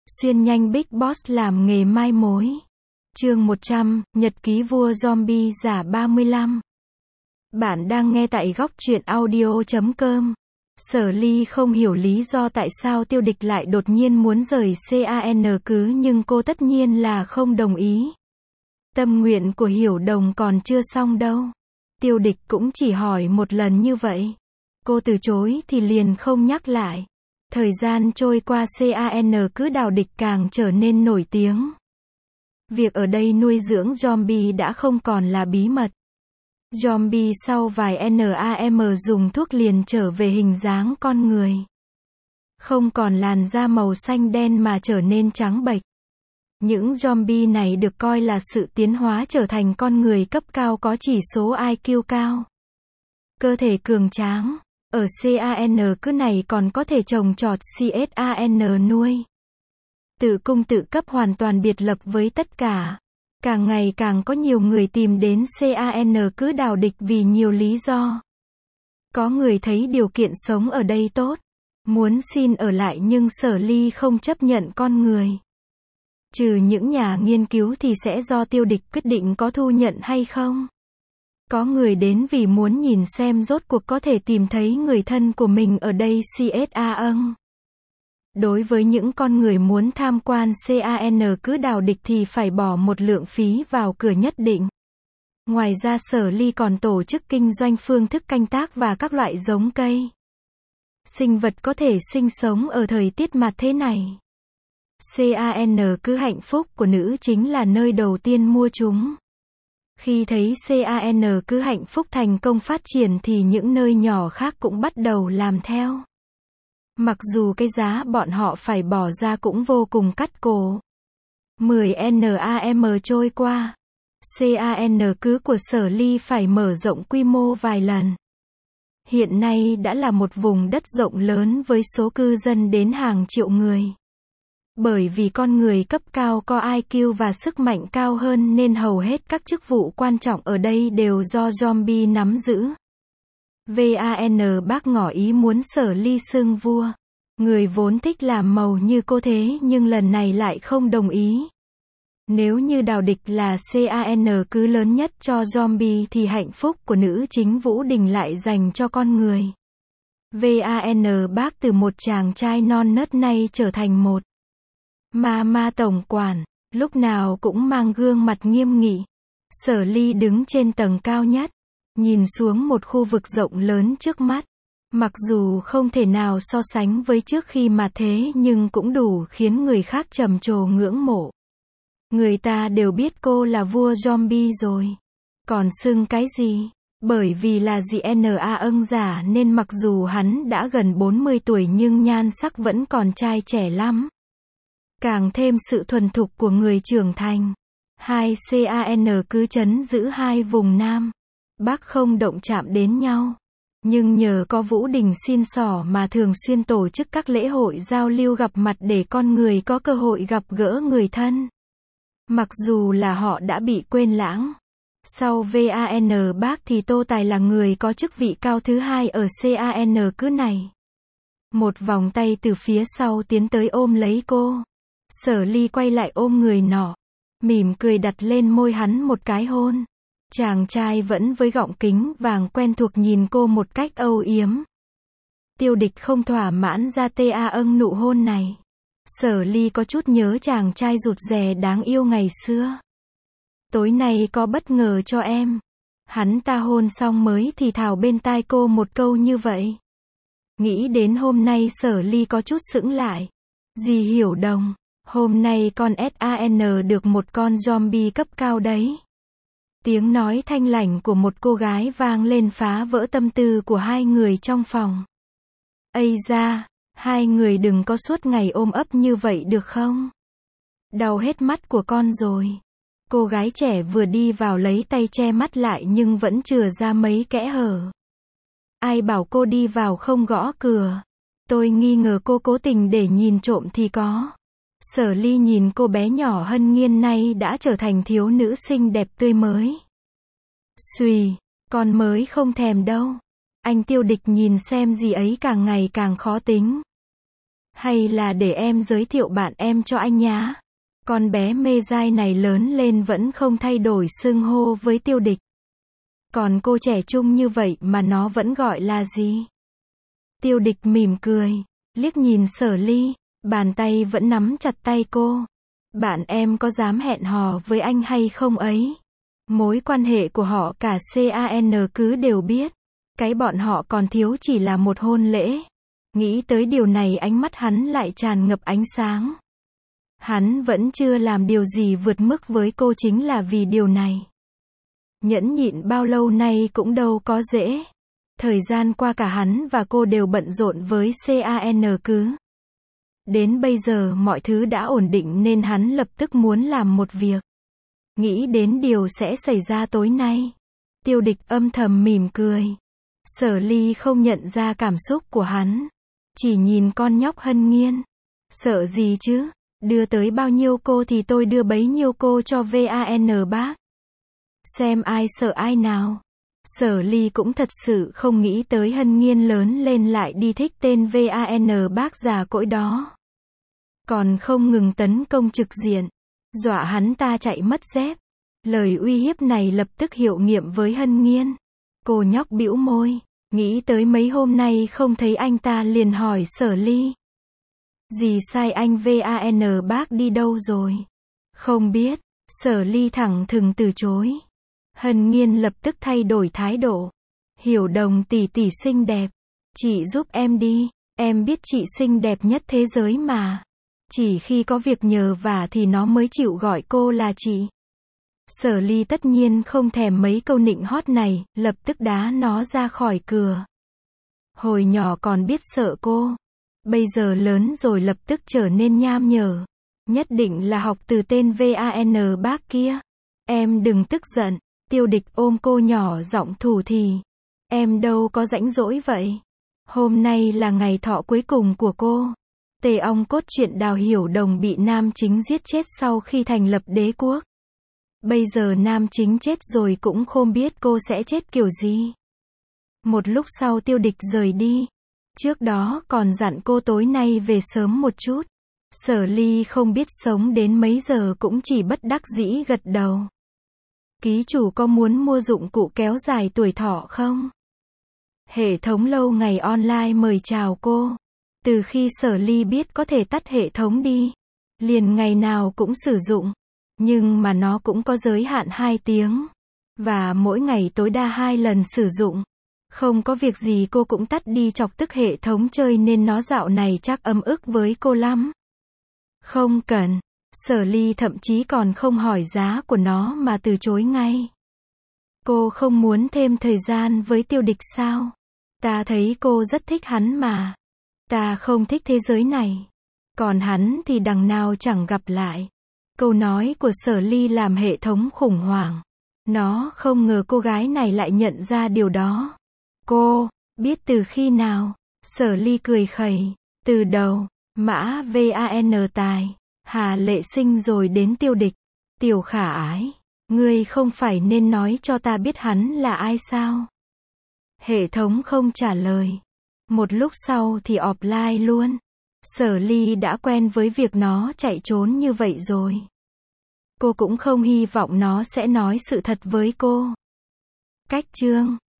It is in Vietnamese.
Xuyên nhanh Big Boss làm nghề mai mối. Chương 100, Nhật ký vua zombie giả 35. Bạn đang nghe tại góc truyện audio.com. Sở Ly không hiểu lý do tại sao Tiêu Địch lại đột nhiên muốn rời CAN cứ nhưng cô tất nhiên là không đồng ý. Tâm nguyện của Hiểu Đồng còn chưa xong đâu. Tiêu Địch cũng chỉ hỏi một lần như vậy. Cô từ chối thì liền không nhắc lại. Thời gian trôi qua CAN cứ Đào Địch càng trở nên nổi tiếng. Việc ở đây nuôi dưỡng zombie đã không còn là bí mật. Zombie sau vài NAM dùng thuốc liền trở về hình dáng con người. Không còn làn da màu xanh đen mà trở nên trắng bệch. Những zombie này được coi là sự tiến hóa trở thành con người cấp cao có chỉ số IQ cao. Cơ thể cường tráng. Ở CAN cứ này còn có thể trồng trọt CSAN nuôi. Tự cung tự cấp hoàn toàn biệt lập với tất cả. Càng ngày càng có nhiều người tìm đến CAN cứ Đào Địch vì nhiều lý do. Có người thấy điều kiện sống ở đây tốt, muốn xin ở lại nhưng Sở Ly không chấp nhận con người. Trừ những nhà nghiên cứu thì sẽ do Tiêu Địch quyết định có thu nhận hay không. Có người đến vì muốn nhìn xem rốt cuộc có thể tìm thấy người thân của mình ở đây CSAN. Đối với những con người muốn tham quan CAN cứ Đào Địch thì phải bỏ một lượng phí vào cửa nhất định. Ngoài ra Sở Ly còn tổ chức kinh doanh phương thức canh tác và các loại giống cây. Sinh vật có thể sinh sống ở thời tiết mặt thế này. CAN cứ hạnh phúc của nữ chính là nơi đầu tiên mua chúng. Khi thấy CAN cứ hạnh phúc thành công phát triển thì những nơi nhỏ khác cũng bắt đầu làm theo. Mặc dù cái giá bọn họ phải bỏ ra cũng vô cùng cắt cổ. 10 NAM trôi qua. CAN cứ của Sở Ly phải mở rộng quy mô vài lần. Hiện nay đã là một vùng đất rộng lớn với số cư dân đến hàng triệu người. Bởi vì con người cấp cao có IQ và sức mạnh cao hơn nên hầu hết các chức vụ quan trọng ở đây đều do zombie nắm giữ. VAN bác ngỏ ý muốn Sở Ly xưng vua. Người vốn thích làm màu như cô thế nhưng lần này lại không đồng ý. Nếu như Đào Địch là CAN cứ lớn nhất cho zombie thì hạnh phúc của nữ chính Vũ Đình lại dành cho con người. VAN bác từ một chàng trai non nớt nay trở thành một ma tổng quản, lúc nào cũng mang gương mặt nghiêm nghị. Sở Ly đứng trên tầng cao nhất, nhìn xuống một khu vực rộng lớn trước mắt. Mặc dù không thể nào so sánh với trước khi mà thế nhưng cũng đủ khiến người khác trầm trồ ngưỡng mộ. Người ta đều biết cô là vua zombie rồi. Còn xưng cái gì? Bởi vì là GNA ân giả nên mặc dù hắn đã gần 40 tuổi nhưng nhan sắc vẫn còn trai trẻ lắm. Càng thêm sự thuần thục của người trưởng thành. Hai CAN cứ trấn giữ hai vùng Nam Bắc không động chạm đến nhau. Nhưng nhờ có Vũ Đình xin xỏ mà thường xuyên tổ chức các lễ hội giao lưu gặp mặt để con người có cơ hội gặp gỡ người thân. Mặc dù là họ đã bị quên lãng. Sau VAN bác thì Tô Tài là người có chức vị cao thứ hai ở CAN cứ này. Một vòng tay từ phía sau tiến tới ôm lấy cô. Sở Ly quay lại ôm người nọ. Mỉm cười đặt lên môi hắn một cái hôn. Chàng trai vẫn với gọng kính vàng quen thuộc nhìn cô một cách âu yếm. Tiêu Địch không thỏa mãn ra nụ hôn này. Sở Ly có chút nhớ chàng trai rụt rè đáng yêu ngày xưa. Tối nay có bất ngờ cho em. Hắn ta hôn xong mới thì thào bên tai cô một câu như vậy. Nghĩ đến hôm nay Sở Ly có chút sững lại. Dì Hiểu Đồng, hôm nay con SAN được một con zombie cấp cao đấy. Tiếng nói thanh lảnh của một cô gái vang lên phá vỡ tâm tư của hai người trong phòng. Ây da, hai người đừng có suốt ngày ôm ấp như vậy được không? Đau hết mắt của con rồi. Cô gái trẻ vừa đi vào lấy tay che mắt lại nhưng vẫn chừa ra mấy kẽ hở. Ai bảo cô đi vào không gõ cửa? Tôi nghi ngờ cô cố tình để nhìn trộm thì có. Sở Ly nhìn cô bé nhỏ hân nghiên nay đã trở thành thiếu nữ xinh đẹp tươi mới. Xùy, con mới không thèm đâu. Anh Tiêu Địch nhìn xem gì ấy càng ngày càng khó tính. Hay là để em giới thiệu bạn em cho anh nhá. Con bé mê giai này lớn lên vẫn không thay đổi xưng hô với Tiêu Địch. Còn cô trẻ trung như vậy mà nó vẫn gọi là gì? Tiêu Địch mỉm cười, liếc nhìn Sở Ly, bàn tay vẫn nắm chặt tay cô. Bạn em có dám hẹn hò với anh hay không ấy? Mối quan hệ của họ cả CAN cứ đều biết. Cái bọn họ còn thiếu chỉ là một hôn lễ. Nghĩ tới điều này ánh mắt hắn lại tràn ngập ánh sáng. Hắn vẫn chưa làm điều gì vượt mức với cô chính là vì điều này. Nhẫn nhịn bao lâu nay cũng đâu có dễ. Thời gian qua cả hắn và cô đều bận rộn với CAN cứ. Đến bây giờ mọi thứ đã ổn định nên hắn lập tức muốn làm một việc. Nghĩ đến điều sẽ xảy ra tối nay. Tiêu Địch âm thầm mỉm cười. Sở Ly không nhận ra cảm xúc của hắn. Chỉ nhìn con nhóc Hân Nghiên. Sợ gì chứ? Đưa tới bao nhiêu cô thì tôi đưa bấy nhiêu cô cho VAN bác. Xem ai sợ ai nào. Sở Ly cũng thật sự không nghĩ tới Hân Nghiên lớn lên lại đi thích tên VAN bác già cỗi đó. Còn không ngừng tấn công trực diện. Dọa hắn ta chạy mất dép. Lời uy hiếp này lập tức hiệu nghiệm với Hân Nghiên. Cô nhóc bĩu môi. Nghĩ tới mấy hôm nay không thấy anh ta liền hỏi Sở Ly. Gì sai anh VAN bác đi đâu rồi? Không biết. Sở Ly thẳng thừng từ chối. Hân Nghiên lập tức thay đổi thái độ. Hiểu Đồng tỷ tỷ xinh đẹp. Chị giúp em đi. Em biết chị xinh đẹp nhất thế giới mà. Chỉ khi có việc nhờ vả thì nó mới chịu gọi cô là chị. Sở Ly tất nhiên không thèm mấy câu nịnh hót này, lập tức đá nó ra khỏi cửa. Hồi nhỏ còn biết sợ cô. Bây giờ lớn rồi lập tức trở nên nham nhở. Nhất định là học từ tên VAN bác kia. Em đừng tức giận. Tiêu Địch ôm cô nhỏ giọng thủ thỉ. Em đâu có rãnh rỗi vậy. Hôm nay là ngày thọ cuối cùng của cô. Tề ong cốt truyện Đào Hiểu Đồng bị nam chính giết chết sau khi thành lập đế quốc. Bây giờ nam chính chết rồi cũng không biết cô sẽ chết kiểu gì. Một lúc sau Tiêu Địch rời đi. Trước đó còn dặn cô tối nay về sớm một chút. Sở Ly không biết sống đến mấy giờ cũng chỉ bất đắc dĩ gật đầu. Ký chủ có muốn mua dụng cụ kéo dài tuổi thọ không? Hệ thống lâu ngày online mời chào cô. Từ khi Sở Ly biết có thể tắt hệ thống đi, liền ngày nào cũng sử dụng. Nhưng mà nó cũng có giới hạn 2 tiếng. Và mỗi ngày tối đa 2 lần sử dụng. Không có việc gì cô cũng tắt đi chọc tức hệ thống chơi nên nó dạo này chắc ấm ức với cô lắm. Không cần. Sở Ly thậm chí còn không hỏi giá của nó mà từ chối ngay. Cô không muốn thêm thời gian với Tiêu Địch sao? Ta thấy cô rất thích hắn mà. Ta không thích thế giới này. Còn hắn thì đằng nào chẳng gặp lại. Câu nói của Sở Ly làm hệ thống khủng hoảng. Nó không ngờ cô gái này lại nhận ra điều đó. Cô, biết từ khi nào? Sở Ly cười khẩy. Từ đầu, mã VAN tài. Hà Lệ Sinh rồi đến Tiêu Địch. Tiểu Khả Ái. Ngươi không phải nên nói cho ta biết hắn là ai sao? Hệ thống không trả lời. Một lúc sau thì offline luôn. Sở Ly đã quen với việc nó chạy trốn như vậy rồi. Cô cũng không hy vọng nó sẽ nói sự thật với cô. Cách chương